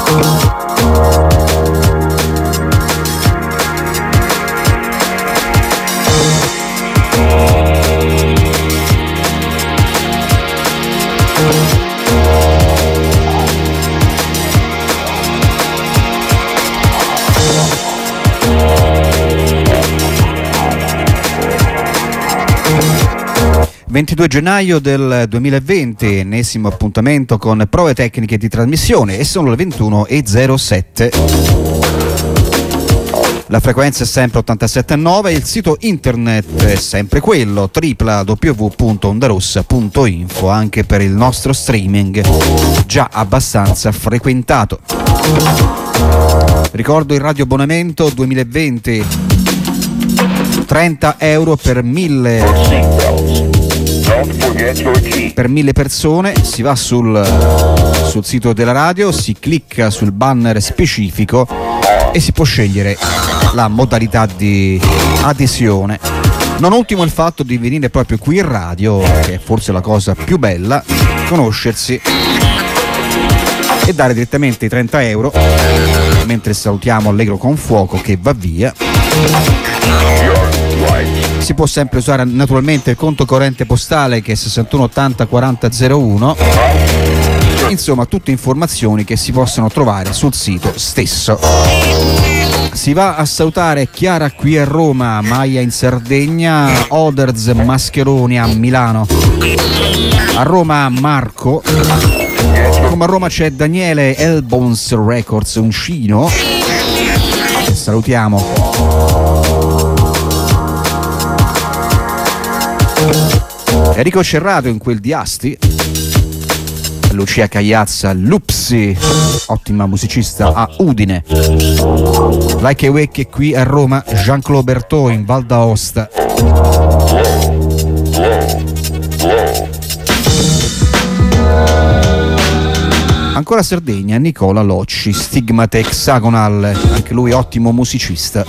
...22 gennaio del 2020, ennesimo appuntamento con prove tecniche di trasmissione e sono le 21:07. La frequenza è sempre 87.9, il sito internet è sempre quello, www.ondarossa.info, anche per il nostro streaming, già abbastanza frequentato. Ricordo il radioabbonamento 2020, 30 euro per 1000 persone, si va sul sito della radio, si clicca sul banner specifico e si può scegliere la modalità di adesione. Non ultimo il fatto di venire proprio qui in radio, che è forse la cosa più bella, conoscersi e dare direttamente i 30 euro, mentre salutiamo Allegro con Fuoco che va via. Si può sempre usare naturalmente il conto corrente postale che è 6180 4001. Insomma, tutte informazioni che si possono trovare sul sito stesso. Si va a salutare Chiara qui a Roma, Maia in Sardegna, Oderz Mascheroni a Milano, a Roma Marco, come a Roma c'è Daniele Elbones Records Uncino, salutiamo. Enrico Cerrato in quel di Asti, Lucia Cagliazza Lupsi, ottima musicista a Udine, Like a Wake qui a Roma, Jean-Claude Berthaud in Val d'Aosta, ancora Sardegna, Nicola Locci, Stigmate Hexagonal, anche lui ottimo musicista.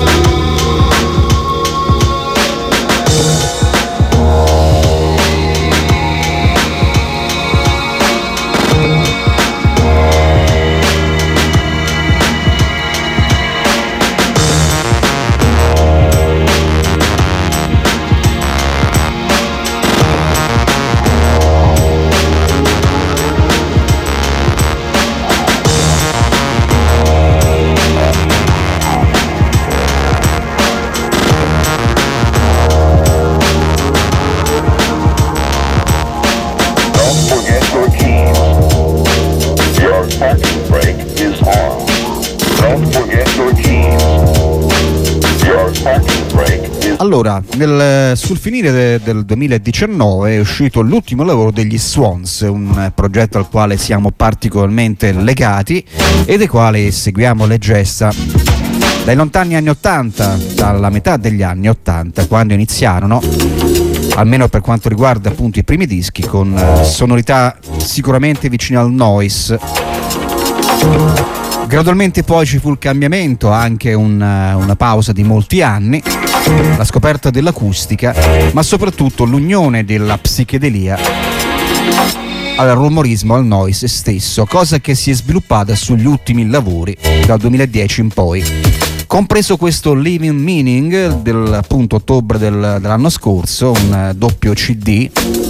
Allora, sul finire del 2019 è uscito l'ultimo lavoro degli Swans, un progetto al quale siamo particolarmente legati e dei quali seguiamo le gesta dai lontani anni 80, dalla metà degli anni 80, quando iniziarono, almeno per quanto riguarda appunto i primi dischi, con sonorità sicuramente vicine al noise. Gradualmente poi ci fu il cambiamento, anche una pausa di molti anni, la scoperta dell'acustica, ma soprattutto l'unione della psichedelia al rumorismo, al noise stesso, cosa che si è sviluppata sugli ultimi lavori dal 2010 in poi, compreso questo Living Meaning del appunto ottobre dell'anno scorso, un doppio CD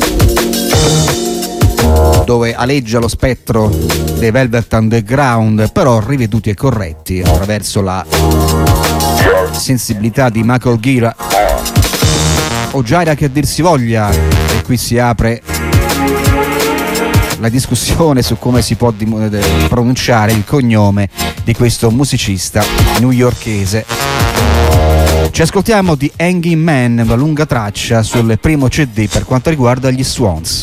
dove aleggia lo spettro dei Velvet Underground, però riveduti e corretti attraverso la sensibilità di Michael Gira o Jaira che dir si voglia, e qui si apre la discussione su come si può pronunciare il cognome di questo musicista newyorkese. Ci ascoltiamo di Hanging Man, una lunga traccia sul primo CD per quanto riguarda gli Swans.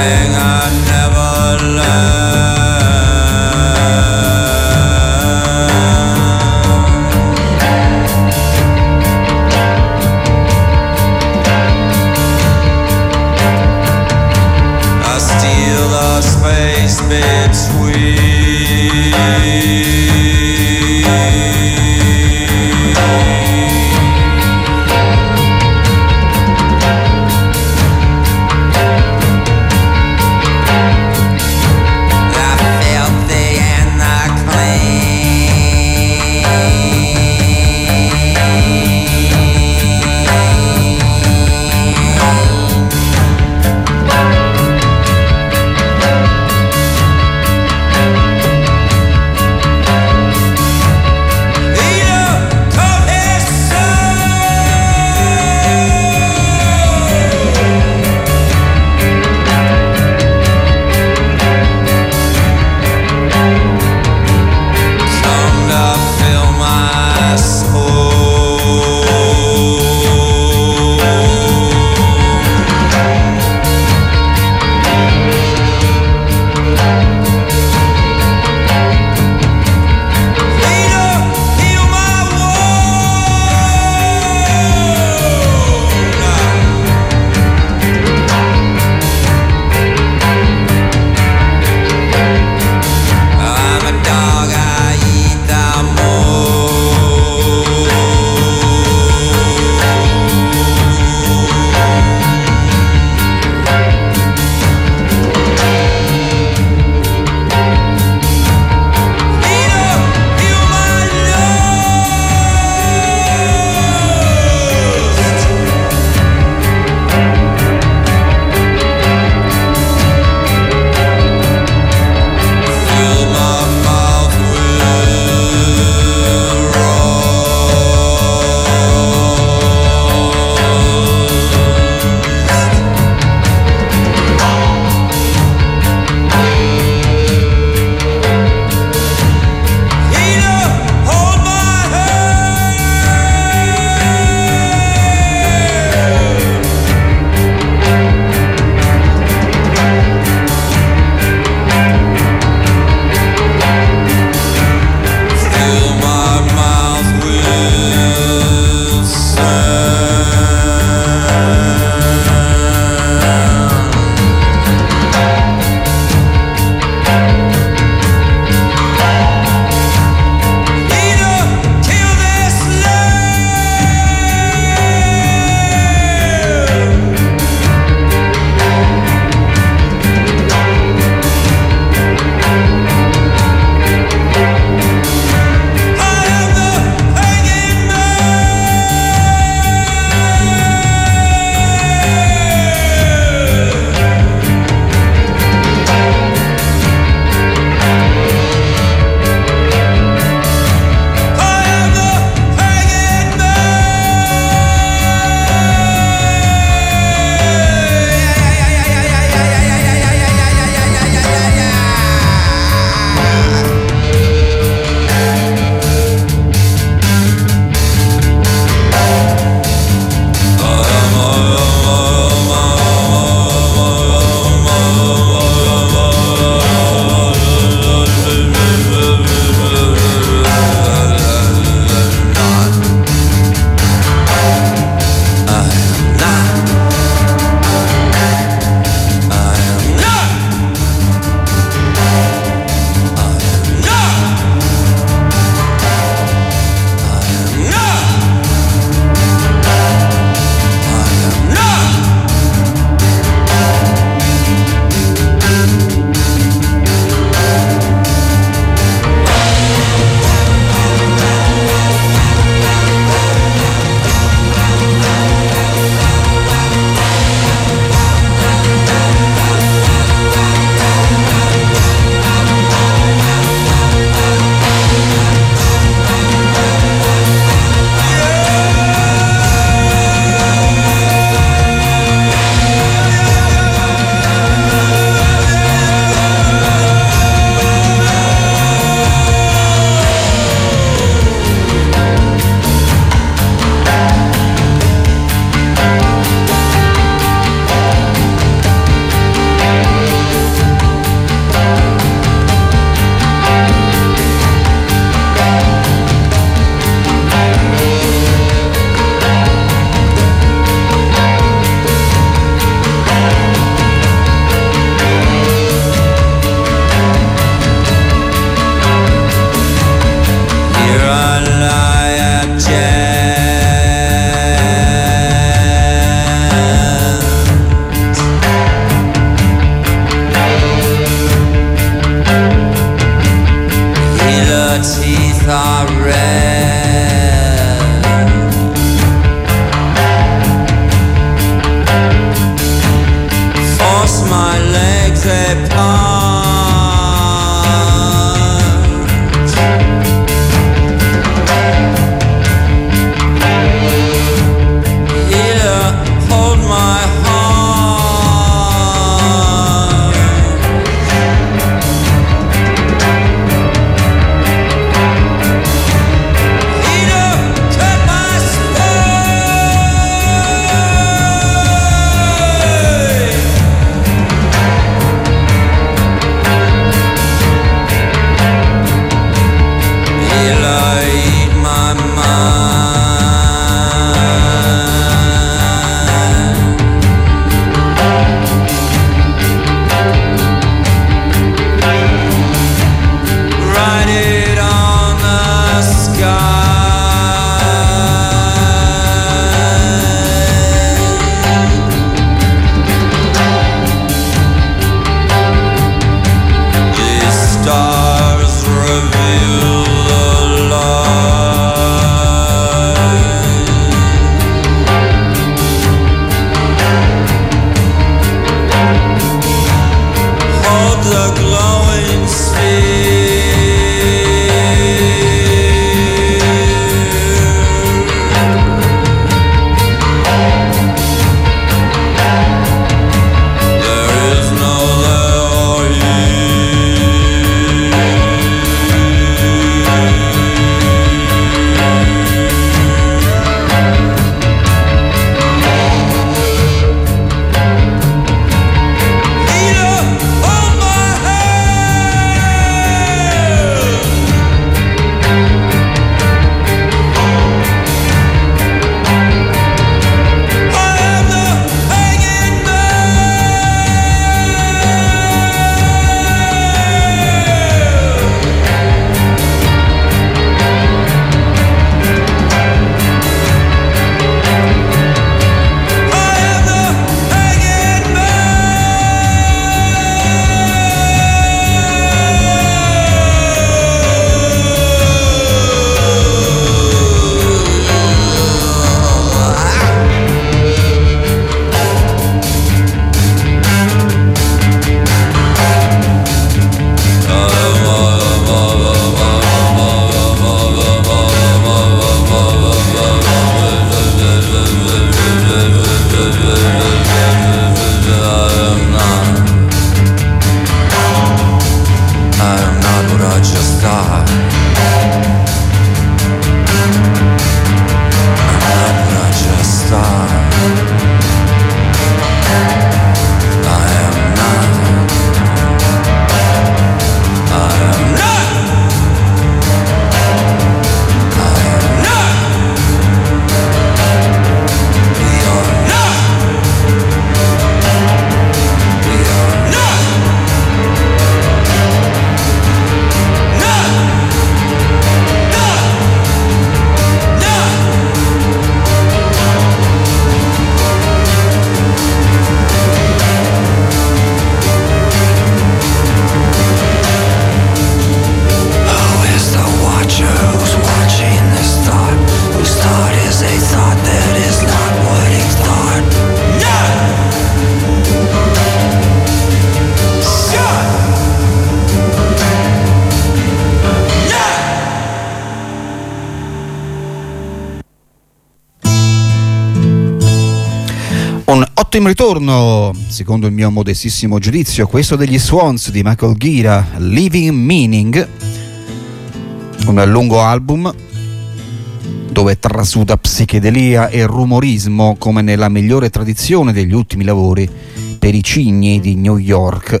Ottimo ritorno, secondo il mio modestissimo giudizio, questo degli Swans di Michael Gira, Living Meaning, un lungo album dove trasuda psichedelia e rumorismo come nella migliore tradizione degli ultimi lavori per i cigni di New York.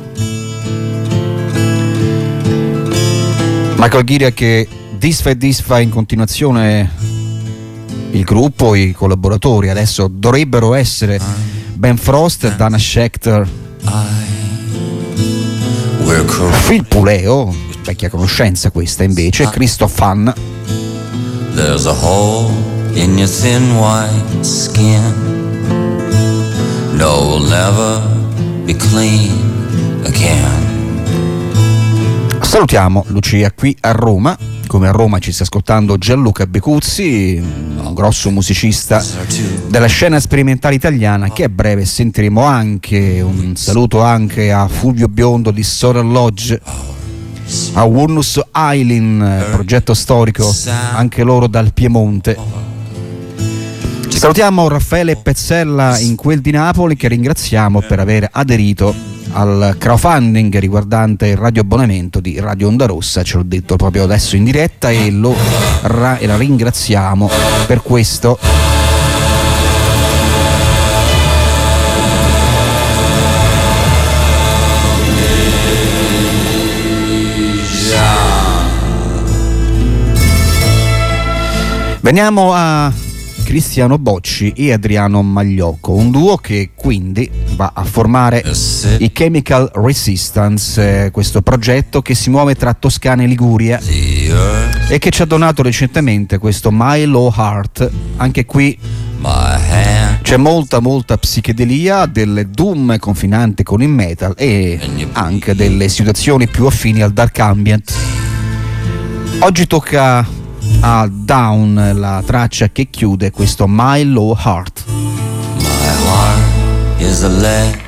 Michael Gira che disfa in continuazione il gruppo, i collaboratori. Adesso dovrebbero essere Ben Frost, Dana Schechter, Phil Puleo, vecchia conoscenza questa invece, Christoph Hahn. There's a hole in your thin white skin. No, we'll never be clean again. Salutiamo Lucia qui a Roma. Come a Roma ci sta ascoltando Gianluca Becuzzi, un grosso musicista della scena sperimentale italiana, che a breve sentiremo anche. Un saluto anche a Fulvio Biondo di Sorel Lodge, a Wurnus Island, progetto storico anche loro dal Piemonte. Salutiamo Raffaele Pezzella in quel di Napoli, che ringraziamo per aver aderito al crowdfunding riguardante il radioabbonamento di Radio Onda Rossa. Ce l'ho detto proprio adesso in diretta e la ringraziamo per questo. Veniamo a Cristiano Bocci e Adriano Magliocco, un duo che quindi va a formare i Chemical Resistance, questo progetto che si muove tra Toscana e Liguria e che ci ha donato recentemente questo My Low Heart. Anche qui c'è molta psichedelia, delle doom confinante con il metal e anche delle situazioni più affini al dark ambient. Oggi tocca a Down, la traccia che chiude questo My Low Heart. My heart is a lead.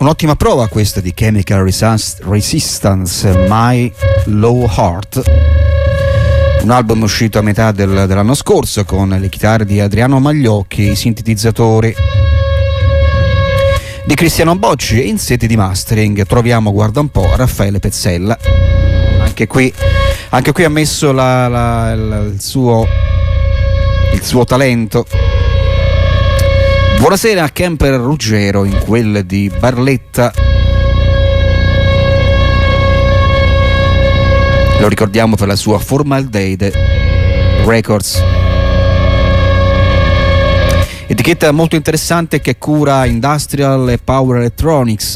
Un'ottima prova questa di Chemical Resistance, My Low Heart, un album uscito a metà dell'anno scorso con le chitarre di Adriano Magliocchi, i sintetizzatori di Cristiano Bocci, e in sede di mastering troviamo, guarda un po', Raffaele Pezzella. Anche qui ha messo il suo talento. Buonasera a Camper Ruggero in quel di Barletta. Lo ricordiamo per la sua Formaldehyde Records, etichetta molto interessante che cura Industrial e Power Electronics.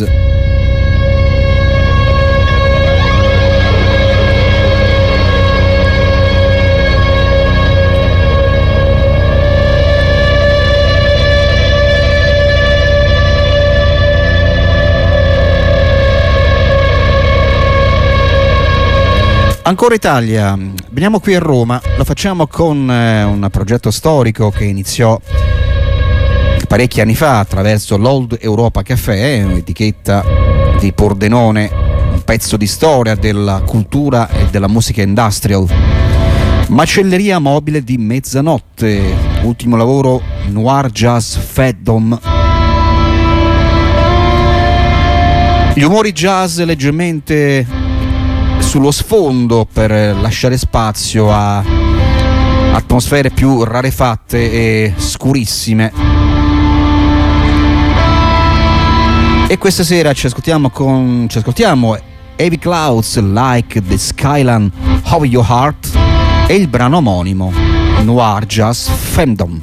Ancora Italia, veniamo qui a Roma, lo facciamo con un progetto storico che iniziò parecchi anni fa attraverso l'Old Europa Café, un'etichetta di Pordenone, un pezzo di storia della cultura e della musica industrial. Macelleria Mobile di Mezzanotte, ultimo lavoro Noir Jazz Fandom. Gli umori jazz leggermente sullo sfondo per lasciare spazio a atmosfere più rarefatte e scurissime. E questa sera ci ascoltiamo Heavy Clouds Like the Skyline of Your Heart e il brano omonimo Noir Jazz Fandom.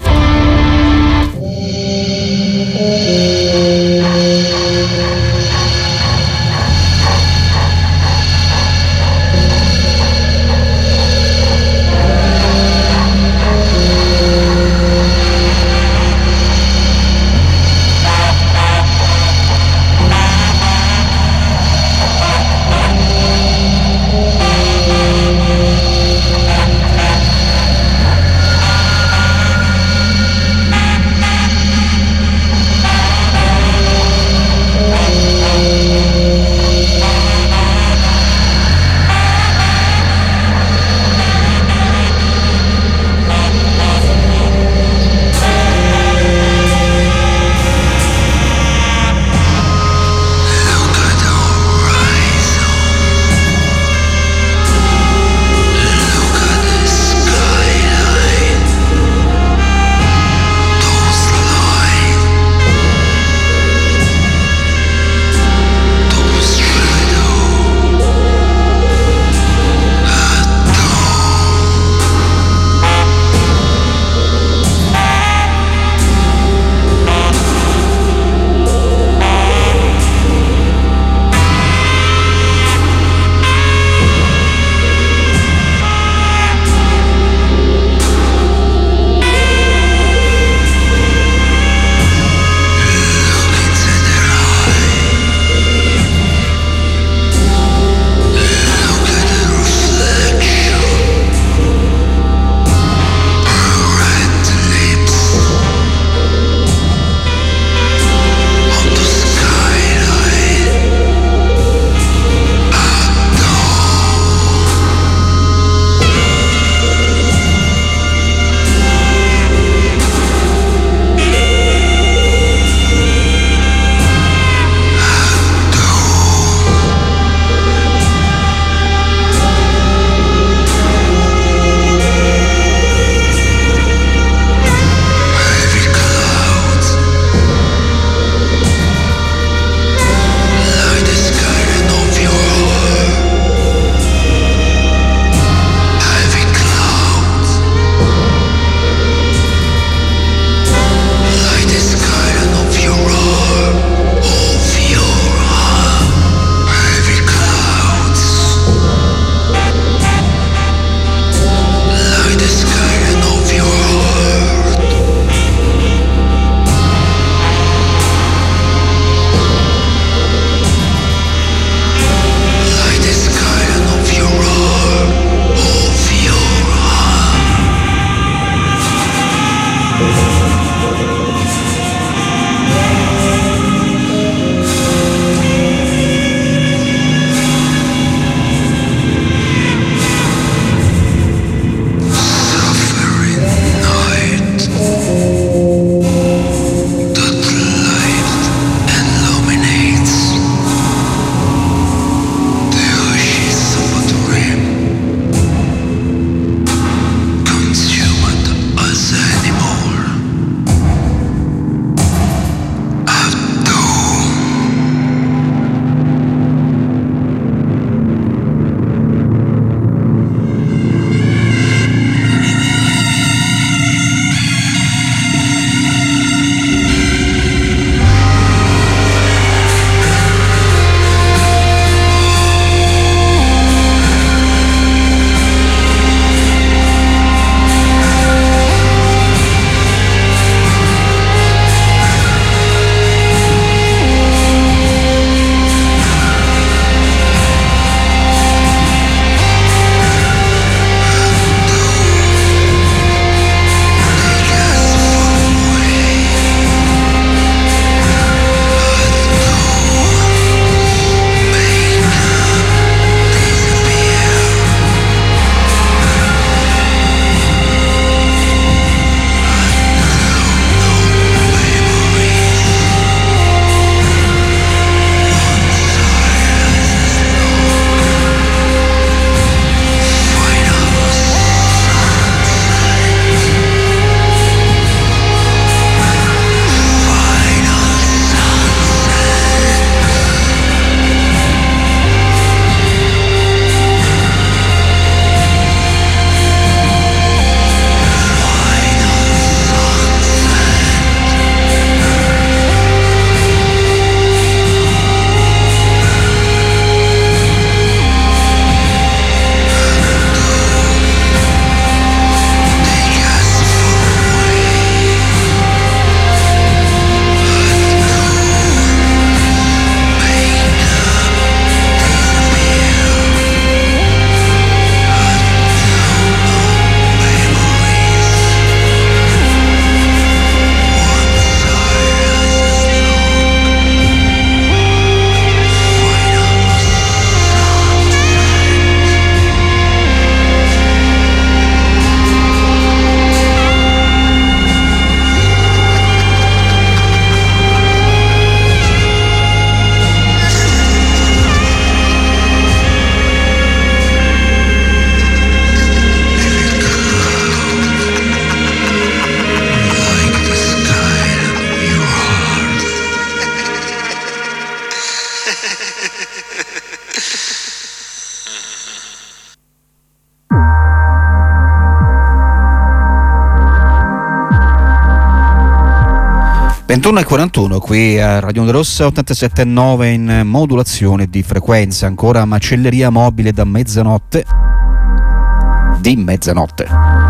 21:41 qui a Radio Onda Rossa 87.9 in modulazione di frequenza. Ancora macelleria mobile da mezzanotte. Di mezzanotte.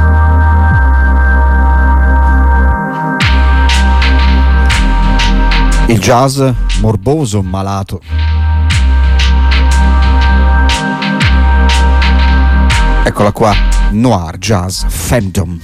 Il jazz morboso, malato. Eccola qua, Noir Jazz Femdom.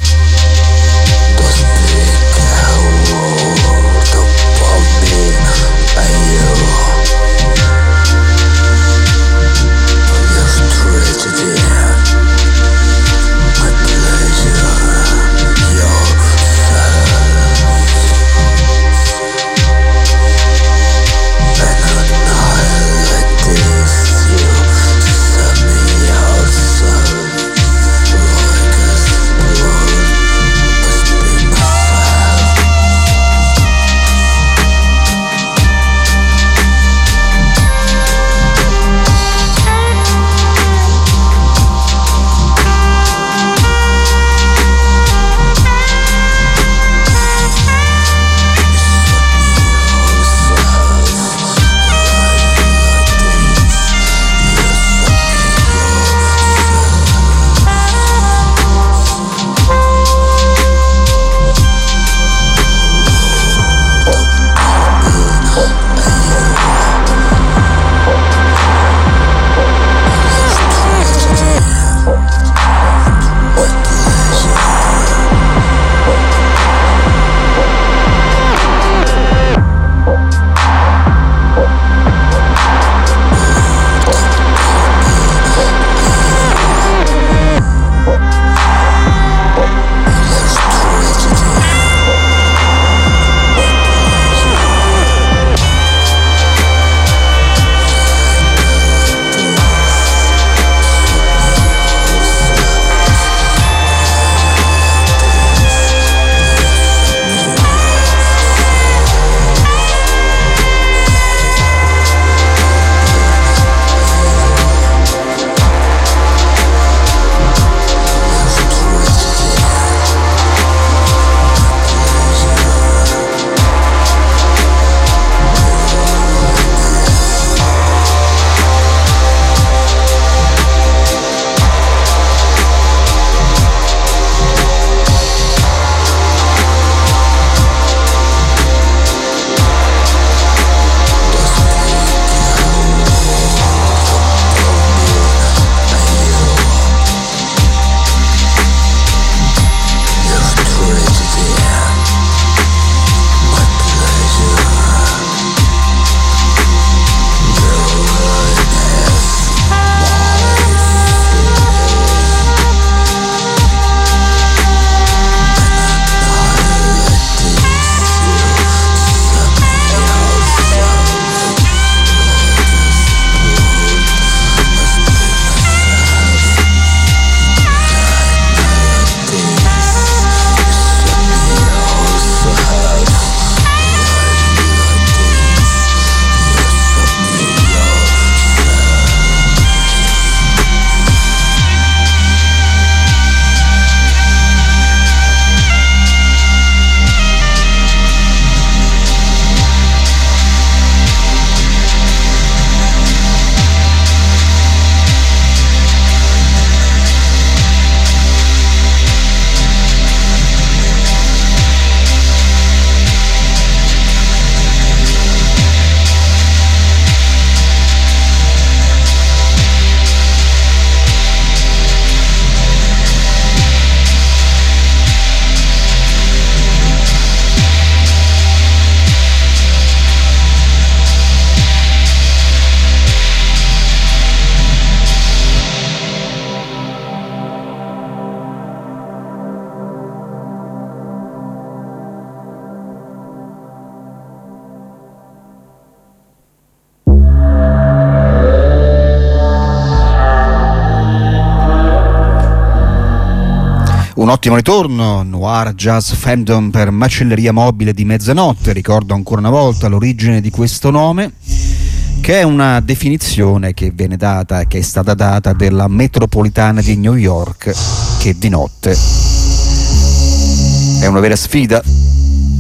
Un ottimo ritorno, Noir Jazz Femdom per macelleria mobile di mezzanotte. Ricordo ancora una volta l'origine di questo nome, che è una definizione che viene data, che è stata data della metropolitana di New York, che di notte è una vera sfida. E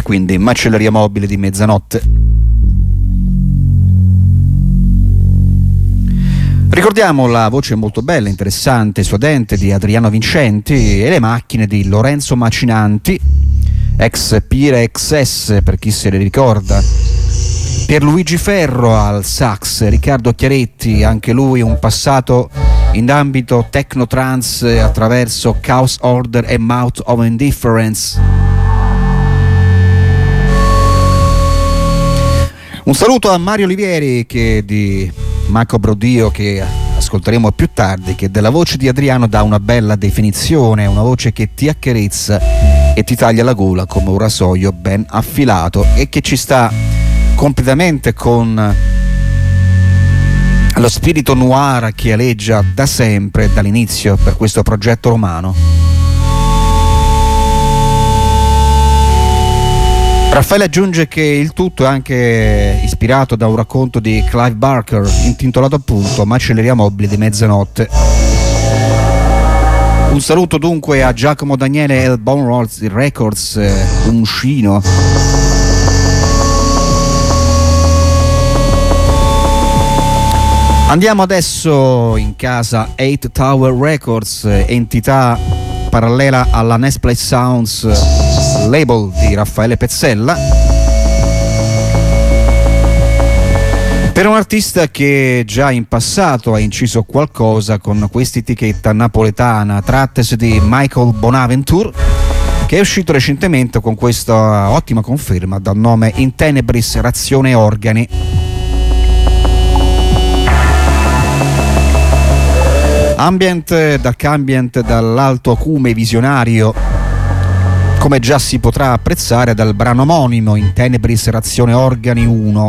quindi Macelleria Mobile di Mezzanotte. Ricordiamo la voce molto bella, interessante, suadente di Adriano Vincenti e le macchine di Lorenzo Macinanti, ex Pire XS per chi se le ricorda, Pierluigi Ferro al sax, Riccardo Chiaretti, anche lui un passato in ambito techno-trance attraverso Chaos Order e Mouth of Indifference. Un saluto a Mario Olivieri che di Macabro Dio, che ascolteremo più tardi, che della voce di Adriano dà una bella definizione, una voce che ti accarezza e ti taglia la gola come un rasoio ben affilato e che ci sta completamente con lo spirito noir che aleggia da sempre, dall'inizio, per questo progetto romano. Raffaele aggiunge che il tutto è anche ispirato da un racconto di Clive Barker intitolato appunto Macelleria Mobile di Mezzanotte. Un saluto dunque a Giacomo Daniele e il Bone Rolls Records, un uscino. Andiamo adesso in casa 8 Tower Records, entità parallela alla Next Play Sounds label di Raffaele Pezzella, per un artista che già in passato ha inciso qualcosa con quest'etichetta napoletana, trattasi di Michael Bonaventure, che è uscito recentemente con questa ottima conferma dal nome In Tenebris Razione Organi. Dark ambient dall'alto acume visionario, come già si potrà apprezzare dal brano omonimo In Tenebris Razione Organi 1.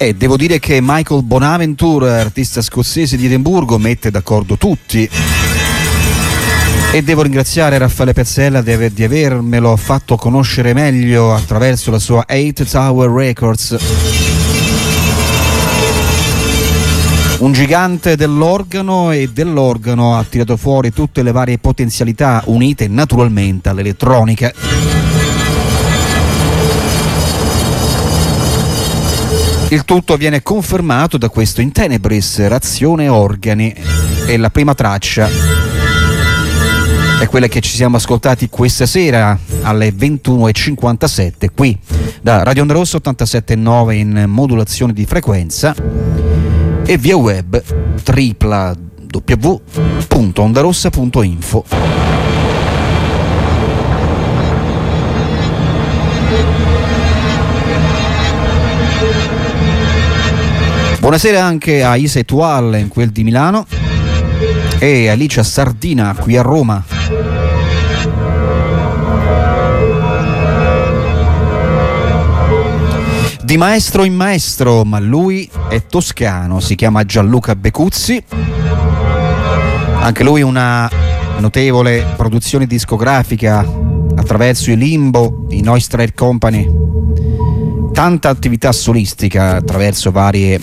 E devo dire che Michael Bonaventure, artista scozzese di Edimburgo, mette d'accordo tutti. E devo ringraziare Raffaele Pezzella di avermelo fatto conoscere meglio attraverso la sua 8 Tower Records. Un gigante dell'organo, e dell'organo ha tirato fuori tutte le varie potenzialità unite naturalmente all'elettronica. Il tutto viene confermato da questo In Tenebris, Razione Organi, e la prima traccia è quella che ci siamo ascoltati questa sera alle 21:57 qui da Radio Onda Rossa 87.9 in modulazione di frequenza e via web www.ondarossa.info. Buonasera anche a Isa Etual in quel di Milano e Alicia Sardina qui a Roma. Di maestro in maestro, ma lui è toscano, si chiama Gianluca Becuzzi, anche lui una notevole produzione discografica attraverso i Limbo, i Noise Trade Company, tanta attività solistica attraverso varie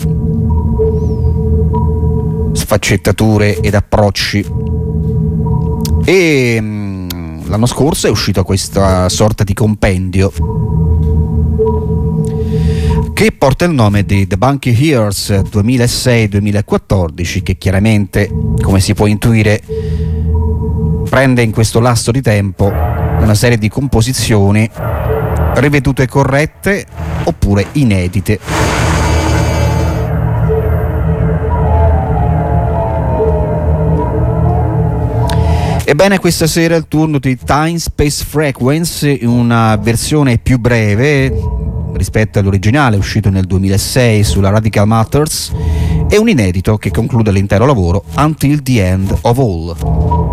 sfaccettature ed approcci, e l'anno scorso è uscito questa sorta di compendio che porta il nome di The Bunky Years 2006-2014, che chiaramente, come si può intuire, prende in questo lasso di tempo una serie di composizioni rivedute corrette oppure inedite. Ebbene, questa sera è il turno di Time Space Frequency, una versione più breve rispetto all'originale uscito nel 2006 sulla Radical Matters, e un inedito che conclude l'intero lavoro, Until the End of All.